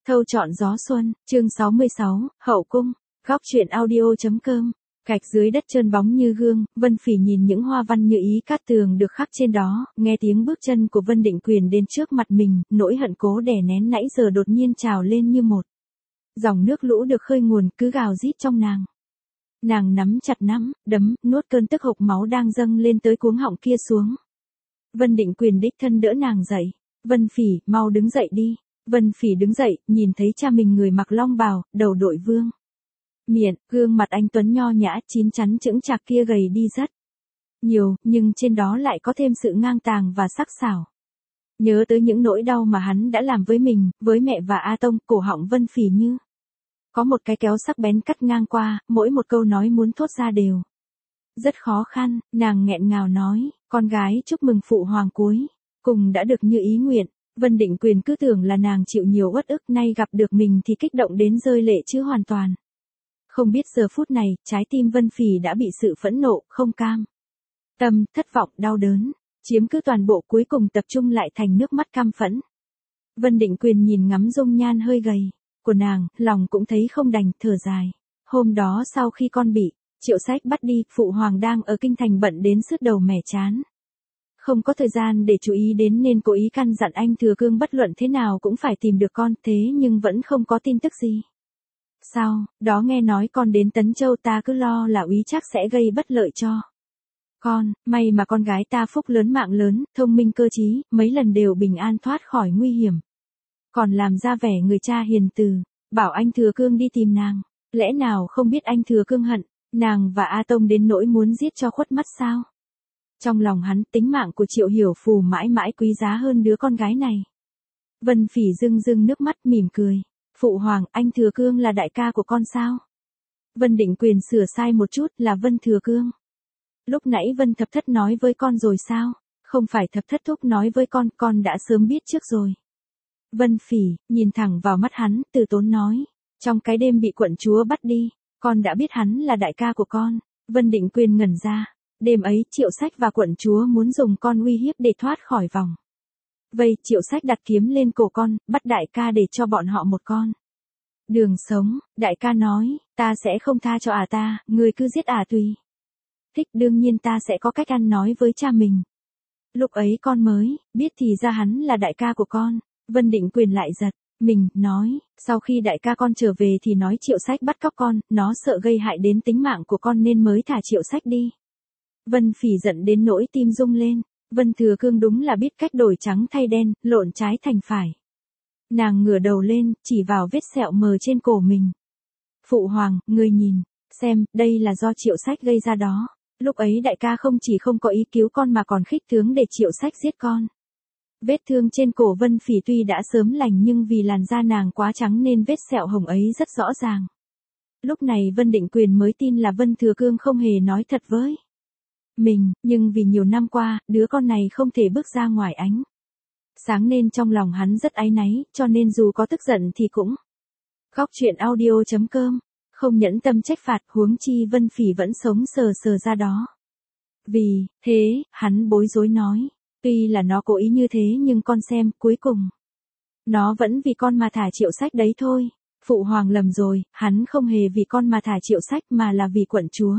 Thâu chọn gió xuân, chương 66, hậu cung, góc truyện audio.com. Gạch dưới đất trơn bóng như gương, Vân Phỉ nhìn những hoa văn như ý cát tường được khắc trên đó, nghe tiếng bước chân của Vân Định Quyền đến trước mặt mình, nỗi hận cố đè nén nãy giờ đột nhiên trào lên như một dòng nước lũ được khơi nguồn cứ gào rít trong nàng. Nàng nắm chặt nắm đấm, nuốt cơn tức hộc máu đang dâng lên tới cuống họng kia xuống. Vân Định Quyền đích thân đỡ nàng dậy. Vân Phỉ, mau đứng dậy đi. Vân Phỉ đứng dậy, nhìn thấy cha mình người mặc long bào, đầu đội vương miện, gương mặt anh tuấn nho nhã chín chắn chững chạc kia gầy đi rất nhiều, nhưng trên đó lại có thêm sự ngang tàng và sắc sảo. Nhớ tới những nỗi đau mà hắn đã làm với mình, với mẹ và A Tông, cổ họng Vân Phỉ như có một cái kéo sắc bén cắt ngang qua, mỗi một câu nói muốn thốt ra đều rất khó khăn. Nàng nghẹn ngào nói, con gái chúc mừng phụ hoàng cuối cùng đã được như ý nguyện. Vân Định Quyền cứ tưởng là nàng chịu nhiều uất ức, nay gặp được mình thì kích động đến rơi lệ chứ hoàn toàn không biết giờ phút này, trái tim Vân Phỉ đã bị sự phẫn nộ, không cam tâm, thất vọng, đau đớn chiếm cứ toàn bộ, cuối cùng tập trung lại thành nước mắt cam phẫn. Vân Định Quyền nhìn ngắm dung nhan hơi gầy của nàng, lòng cũng thấy không đành, thở dài. Hôm đó sau khi con bị Triệu Sách bắt đi, phụ hoàng đang ở kinh thành bận đến sứt đầu mẻ chán, không có thời gian để chú ý đến nên cố ý căn dặn anh Thừa Cương bất luận thế nào cũng phải tìm được con, thế nhưng vẫn không có tin tức gì. Sau đó nghe nói con đến Tấn Châu, ta cứ lo là úy chắc sẽ gây bất lợi cho con, may mà con gái ta phúc lớn mạng lớn, thông minh cơ trí, mấy lần đều bình an thoát khỏi nguy hiểm. Còn làm ra vẻ người cha hiền từ, bảo anh Thừa Cương đi tìm nàng, lẽ nào không biết anh Thừa Cương hận nàng và A Tông đến nỗi muốn giết cho khuất mắt sao? Trong lòng hắn, tính mạng của Triệu Hiểu Phù mãi mãi quý giá hơn đứa con gái này. Vân Phỉ rưng rưng nước mắt mỉm cười. Phụ hoàng, anh Thừa Cương là đại ca của con sao? Vân Định Quyền sửa sai một chút, là Vân Thừa Cương. Lúc nãy Vân Thập Thất nói với con rồi sao? Không phải Thập Thất thúc nói với con đã sớm biết trước rồi. Vân Phỉ, nhìn thẳng vào mắt hắn, từ tốn nói. Trong cái đêm bị quận chúa bắt đi, con đã biết hắn là đại ca của con. Vân Định Quyền ngẩn ra. Đêm ấy, Triệu Sách và quận chúa muốn dùng con uy hiếp để thoát khỏi vòng vây. Triệu Sách đặt kiếm lên cổ con, bắt đại ca để cho bọn họ một con đường sống. Đại ca nói, ta sẽ không tha cho ta, người cứ giết tùy thích, đương nhiên ta sẽ có cách ăn nói với cha mình. Lúc ấy con mới biết thì ra hắn là đại ca của con. Vân Định Quyền lại giật mình, nói, sau khi đại ca con trở về thì nói Triệu Sách bắt cóc con, nó sợ gây hại đến tính mạng của con nên mới thả Triệu Sách đi. Vân Phỉ giận đến nỗi tim rung lên. Vân Thừa Cương đúng là biết cách đổi trắng thay đen, lộn trái thành phải. Nàng ngửa đầu lên, chỉ vào vết sẹo mờ trên cổ mình. Phụ hoàng, người nhìn xem, đây là do Triệu Sách gây ra đó. Lúc ấy đại ca không chỉ không có ý cứu con mà còn khích tướng để Triệu Sách giết con. Vết thương trên cổ Vân Phỉ tuy đã sớm lành nhưng vì làn da nàng quá trắng nên vết sẹo hồng ấy rất rõ ràng. Lúc này Vân Định Quyền mới tin là Vân Thừa Cương không hề nói thật với mình, nhưng vì nhiều năm qua, đứa con này không thể bước ra ngoài ánh sáng nên trong lòng hắn rất áy náy, cho nên dù có tức giận thì cũng góc truyện audio.com, không nhẫn tâm trách phạt, huống chi Vân Phỉ vẫn sống sờ sờ ra đó. Vì thế, hắn bối rối nói, tuy là nó cố ý như thế nhưng con xem, cuối cùng nó vẫn vì con mà thả Triệu Sách đấy thôi. Phụ hoàng lầm rồi, hắn không hề vì con mà thả Triệu Sách mà là vì quận chúa.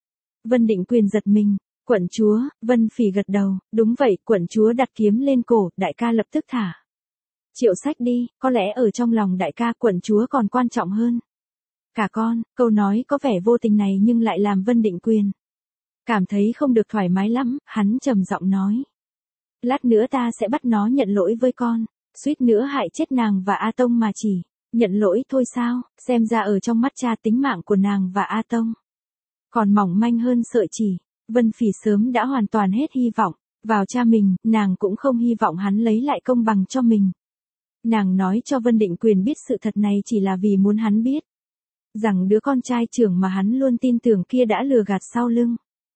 Vân Định Quyền giật mình. Quận chúa? Vân Phỉ gật đầu, đúng vậy, quận chúa đặt kiếm lên cổ, đại ca lập tức thả Triệu Sách đi, có lẽ ở trong lòng đại ca quận chúa còn quan trọng hơn cả con. Câu nói có vẻ vô tình này nhưng lại làm Vân Định Quyền cảm thấy không được thoải mái lắm. Hắn trầm giọng nói, lát nữa ta sẽ bắt nó nhận lỗi với con. Suýt nữa hại chết nàng và A Tông mà chỉ nhận lỗi thôi sao? Xem ra ở trong mắt cha tính mạng của nàng và A Tông còn mỏng manh hơn sợi chỉ. Vân Phỉ sớm đã hoàn toàn hết hy vọng vào cha mình, nàng cũng không hy vọng hắn lấy lại công bằng cho mình. Nàng nói cho Vân Định Quyền biết sự thật này chỉ là vì muốn hắn biết rằng đứa con trai trưởng mà hắn luôn tin tưởng kia đã lừa gạt sau lưng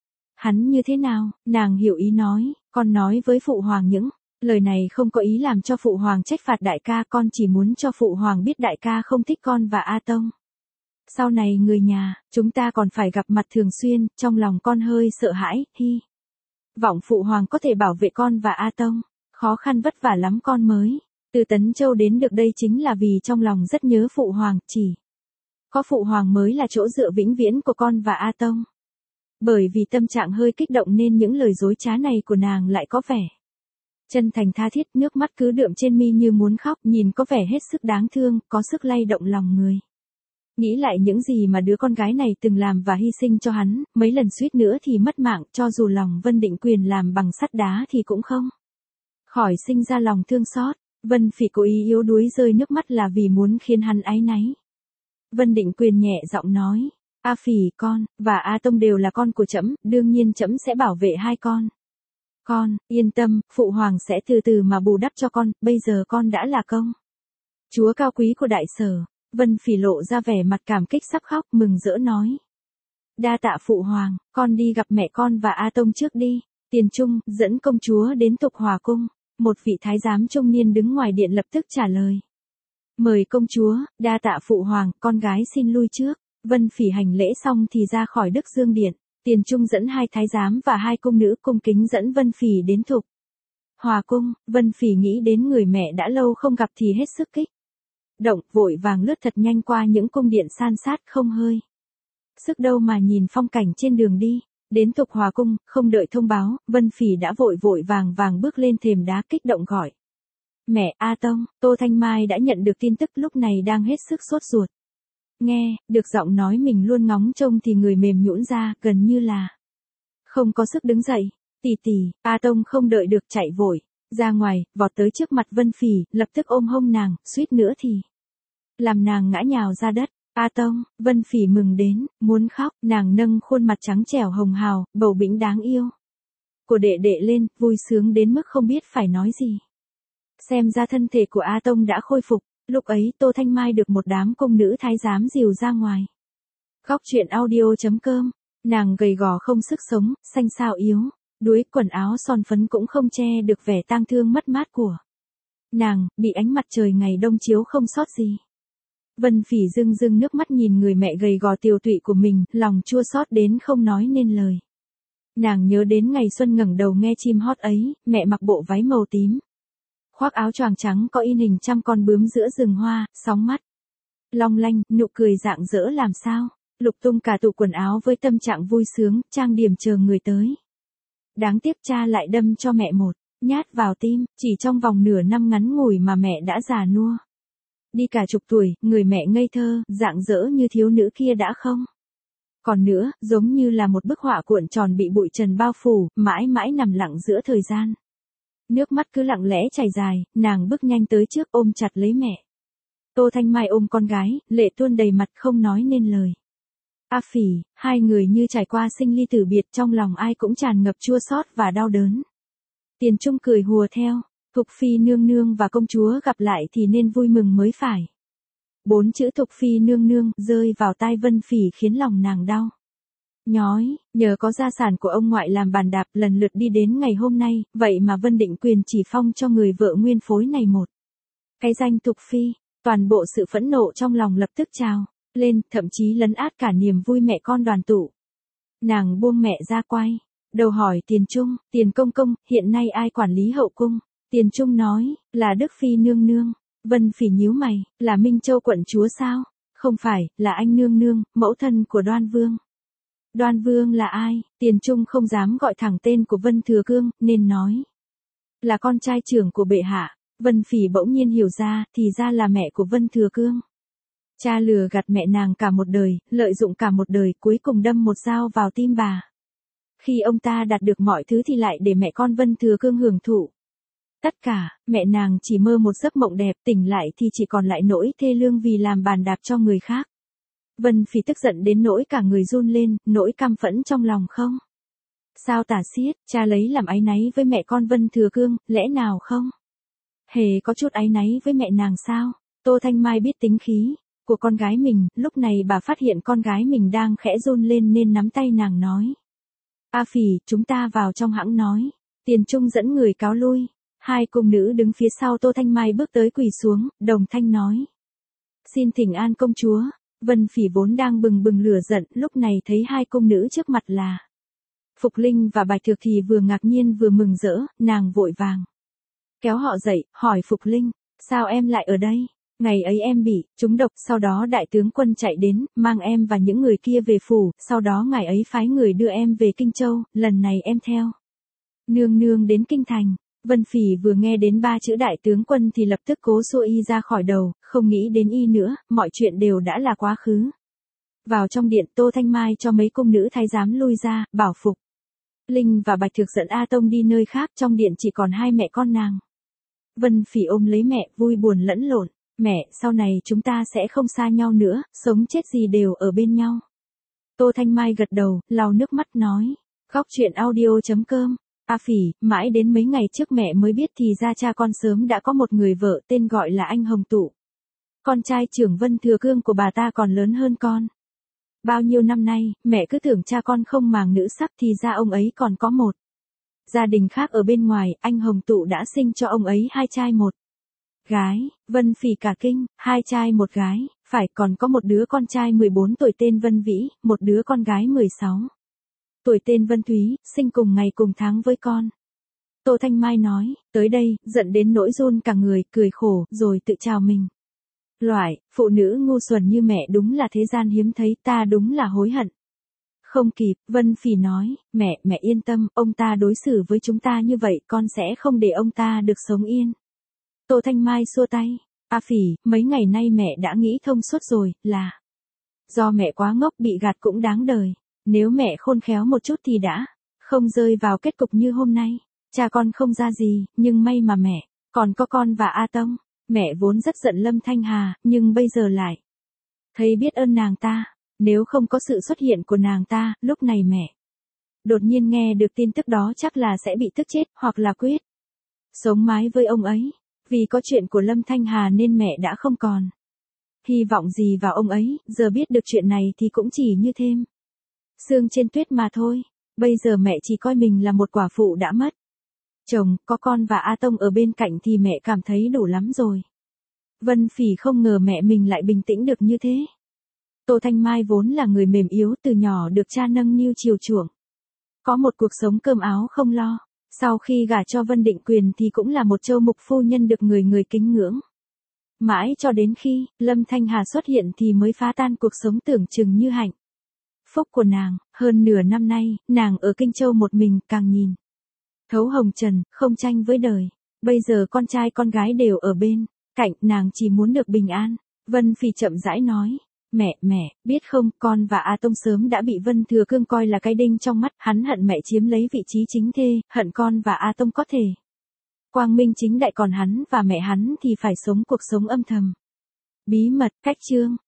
hắn như thế nào. Nàng hiểu ý nói, con nói với phụ hoàng những lời này không có ý làm cho phụ hoàng trách phạt đại ca, con chỉ muốn cho phụ hoàng biết đại ca không thích con và A Tông. Sau này người nhà, chúng ta còn phải gặp mặt thường xuyên, trong lòng con hơi sợ hãi, hy vọng phụ hoàng có thể bảo vệ con và A Tông. Khó khăn vất vả lắm con mới Từ Tấn Châu đến được đây chính là vì trong lòng rất nhớ phụ hoàng, chỉ có phụ hoàng mới là chỗ dựa vĩnh viễn của con và A Tông. Bởi vì tâm trạng hơi kích động nên những lời dối trá này của nàng lại có vẻ chân thành tha thiết, nước mắt cứ đượm trên mi như muốn khóc, nhìn có vẻ hết sức đáng thương, có sức lay động lòng người. Nghĩ lại những gì mà đứa con gái này từng làm và hy sinh cho hắn, mấy lần suýt nữa thì mất mạng, cho dù lòng Vân Định Quyền làm bằng sắt đá thì cũng không khỏi sinh ra lòng thương xót. Vân Phỉ cố ý yếu đuối rơi nước mắt là vì muốn khiến hắn áy náy. Vân Định Quyền nhẹ giọng nói, A Phỉ con, và A Tông đều là con của trẫm, đương nhiên trẫm sẽ bảo vệ hai con. Con, yên tâm, phụ hoàng sẽ từ từ mà bù đắp cho con, bây giờ con đã là công chúa cao quý của đại sở. Vân Phỉ lộ ra vẻ mặt cảm kích sắp khóc, mừng rỡ nói. Đa tạ phụ hoàng, con đi gặp mẹ con và A Tông trước đi. Tiền Trung, dẫn công chúa đến Tục Hòa cung. Một vị thái giám trung niên đứng ngoài điện lập tức trả lời. Mời công chúa, đa tạ phụ hoàng, con gái xin lui trước. Vân Phỉ hành lễ xong thì ra khỏi Đức Dương Điện. Tiền Trung dẫn hai thái giám và hai cung nữ cung kính dẫn Vân Phỉ đến Tục Hòa cung. Vân Phỉ nghĩ đến người mẹ đã lâu không gặp thì hết sức kích động, vội vàng lướt thật nhanh qua những cung điện san sát, không hơi sức đâu mà nhìn phong cảnh trên đường đi. Đến Tục Hòa cung, không đợi thông báo, Vân Phỉ đã vội vàng bước lên thềm đá kích động gọi. Mẹ, A Tông. Tô Thanh Mai đã nhận được tin tức, lúc này đang hết sức sốt ruột. Nghe được giọng nói mình luôn ngóng trông thì người mềm nhũn ra, gần như là không có sức đứng dậy. Tỷ tỷ. A Tông không đợi được chạy vội ra ngoài, vọt tới trước mặt Vân Phỉ, lập tức ôm hông nàng, suýt nữa thì làm nàng ngã nhào ra đất. A Tông. Vân Phỉ mừng đến muốn khóc, nàng nâng khuôn mặt trắng trẻo hồng hào, bầu bĩnh đáng yêu của đệ đệ lên, vui sướng đến mức không biết phải nói gì. Xem ra thân thể của A Tông đã khôi phục. Lúc ấy Tô Thanh Mai được một đám cung nữ thái giám dìu ra ngoài. Góc truyện audio.com. Nàng gầy gò không sức sống, xanh xao yếu đuối, quần áo son phấn cũng không che được vẻ tang thương mất mát của nàng, bị ánh mặt trời ngày đông chiếu không sót gì. Vân Phỉ rưng nước mắt nhìn người mẹ gầy gò tiều tụy của mình, lòng chua xót đến không nói nên lời. Nàng nhớ đến ngày xuân ngẩng đầu nghe chim hót ấy, mẹ mặc bộ váy màu tím, khoác áo choàng trắng có in hình trăm con bướm giữa rừng hoa, sóng mắt long lanh, nụ cười rạng rỡ làm sao lục tung cả tủ quần áo với tâm trạng vui sướng, trang điểm chờ người tới. Đáng tiếc cha lại đâm cho mẹ một nhát vào tim, chỉ trong vòng nửa năm ngắn ngủi mà mẹ đã già nua đi cả chục tuổi, người mẹ ngây thơ, rạng rỡ như thiếu nữ kia đã không còn nữa, giống như là một bức họa cuộn tròn bị bụi trần bao phủ, mãi mãi nằm lặng giữa thời gian. Nước mắt cứ lặng lẽ chảy dài, nàng bước nhanh tới trước ôm chặt lấy mẹ. Tô Thanh Mai ôm con gái, lệ tuôn đầy mặt không nói nên lời. A Phỉ, hai người như trải qua sinh ly tử biệt, trong lòng ai cũng tràn ngập chua xót và đau đớn. Tiền Trung cười hùa theo, Thục Phi nương nương và công chúa gặp lại thì nên vui mừng mới phải. 4 chữ Thục Phi nương nương rơi vào tai Vân Phỉ khiến lòng nàng đau nhói, nhờ có gia sản của ông ngoại làm bàn đạp lần lượt đi đến ngày hôm nay, vậy mà Vân Định Quyền chỉ phong cho người vợ nguyên phối này một cái danh Thục Phi. Toàn bộ sự phẫn nộ trong lòng lập tức trào lên, thậm chí lấn át cả niềm vui mẹ con đoàn tụ. Nàng buông mẹ ra quay đầu hỏi Tiền Trung, Tiền công công, hiện nay ai quản lý hậu cung? Tiền Trung nói, là Đức Phi nương nương. Vân Phỉ nhíu mày, là Minh Châu quận chúa sao? Không phải, là anh nương nương, mẫu thân của Đoan Vương. Đoan Vương là ai? Tiền Trung không dám gọi thẳng tên của Vân Thừa Cương, nên nói là con trai trưởng của bệ hạ. Vân Phỉ bỗng nhiên hiểu ra, thì ra là mẹ của Vân Thừa Cương. Cha lừa gạt mẹ nàng cả một đời, lợi dụng cả một đời, cuối cùng đâm một dao vào tim bà. Khi ông ta đạt được mọi thứ thì lại để mẹ con Vân Thừa Cương hưởng thụ tất cả, mẹ nàng chỉ mơ một giấc mộng đẹp, tỉnh lại thì chỉ còn lại nỗi thê lương vì làm bàn đạp cho người khác. Vân Phỉ tức giận đến nỗi cả người run lên, nỗi căm phẫn trong lòng không sao tả xiết, cha lấy làm áy náy với mẹ con Vân Thừa Cương, lẽ nào không hề có chút áy náy với mẹ nàng sao? Tô Thanh Mai biết tính khí của con gái mình, lúc này bà phát hiện con gái mình đang khẽ run lên nên nắm tay nàng nói. A Phỉ, chúng ta vào trong hãng nói. Tiền Trung dẫn người cáo lui. Hai cung nữ đứng phía sau Tô Thanh Mai bước tới quỳ xuống, đồng thanh nói. Xin thỉnh an công chúa. Vân Phỉ vốn đang bừng bừng lửa giận, lúc này thấy hai cung nữ trước mặt là Phục Linh và Bạch Thược thì vừa ngạc nhiên vừa mừng rỡ, nàng vội vàng kéo họ dậy, hỏi Phục Linh, Sao em lại ở đây? Ngày ấy em bị trúng độc, sau đó đại tướng quân chạy đến, mang em và những người kia về phủ, sau đó ngài ấy phái người đưa em về Kinh Châu, lần này em theo nương nương đến Kinh Thành. Vân Phỉ vừa nghe đến 3 chữ đại tướng quân thì lập tức cố xua y ra khỏi đầu, không nghĩ đến y nữa, mọi chuyện đều đã là quá khứ. Vào trong điện, Tô Thanh Mai cho mấy cung nữ thái giám lui ra, bảo Phục Linh và Bạch Thực dẫn A Tông đi nơi khác, trong điện chỉ còn hai mẹ con nàng. Vân Phỉ ôm lấy mẹ, vui buồn lẫn lộn. Mẹ, sau này chúng ta sẽ không xa nhau nữa, sống chết gì đều ở bên nhau. Tô Thanh Mai gật đầu, lau nước mắt nói. Góc truyện audio.com. A Phỉ, mãi đến mấy ngày trước mẹ mới biết thì ra cha con sớm đã có một người vợ tên gọi là anh Hồng Tụ. Con trai trưởng Vân Thừa Cương của bà ta còn lớn hơn con. Bao nhiêu năm nay, mẹ cứ tưởng cha con không màng nữ sắc thì ra ông ấy còn có một gia đình khác ở bên ngoài, anh Hồng Tụ đã sinh cho ông ấy 2 trai 1 gái. Vân Phỉ cả kinh, 2 trai 1 gái, phải còn có một đứa con trai 14 tuổi tên Vân Vĩ, một đứa con gái 16 tuổi tên Vân Thúy, sinh cùng ngày cùng tháng với con. Tô Thanh Mai nói, tới đây, giận đến nỗi run cả người, cười khổ, rồi tự chào mình. Loại, phụ nữ ngu xuẩn như mẹ đúng là thế gian hiếm thấy, ta đúng là hối hận. Không kịp, Vân Phỉ nói, mẹ yên tâm, ông ta đối xử với chúng ta như vậy, con sẽ không để ông ta được sống yên. Tô Thanh Mai xua tay, A Phỉ, mấy ngày nay mẹ đã nghĩ thông suốt rồi, là do mẹ quá ngốc bị gạt cũng đáng đời. Nếu mẹ khôn khéo một chút thì đã không rơi vào kết cục như hôm nay. Cha con không ra gì, nhưng may mà mẹ còn có con và A Tông. Mẹ vốn rất giận Lâm Thanh Hà, nhưng bây giờ lại thấy biết ơn nàng ta. Nếu không có sự xuất hiện của nàng ta, lúc này mẹ đột nhiên nghe được tin tức đó chắc là sẽ bị tức chết, hoặc là quyết sống mái với ông ấy. Vì có chuyện của Lâm Thanh Hà nên mẹ đã không còn hy vọng gì vào ông ấy, giờ biết được chuyện này thì cũng chỉ như thêm sương trên tuyết mà thôi. Bây giờ mẹ chỉ coi mình là một quả phụ đã mất chồng, có con và A Tông ở bên cạnh thì mẹ cảm thấy đủ lắm rồi. Vân Phỉ không ngờ mẹ mình lại bình tĩnh được như thế. Tô Thanh Mai vốn là người mềm yếu, từ nhỏ được cha nâng niu chiều chuộng, có một cuộc sống cơm áo không lo. Sau khi gả cho Vân Định Quyền thì cũng là một châu mục phu nhân được người người kính ngưỡng. Mãi cho đến khi Lâm Thanh Hà xuất hiện thì mới phá tan cuộc sống tưởng chừng như hạnh phúc của nàng. Hơn nửa năm nay, nàng ở Kinh Châu một mình, càng nhìn thấu hồng trần, không tranh với đời. Bây giờ con trai con gái đều ở bên cạnh, nàng chỉ muốn được bình an. Vân Phỉ chậm rãi nói, mẹ, biết không, con và A Tông sớm đã bị Vân Thừa Cương coi là cái đinh trong mắt, hắn hận mẹ chiếm lấy vị trí chính thê, hận con và A Tông có thể quang minh chính đại, còn hắn và mẹ hắn thì phải sống cuộc sống âm thầm bí mật. Cách chương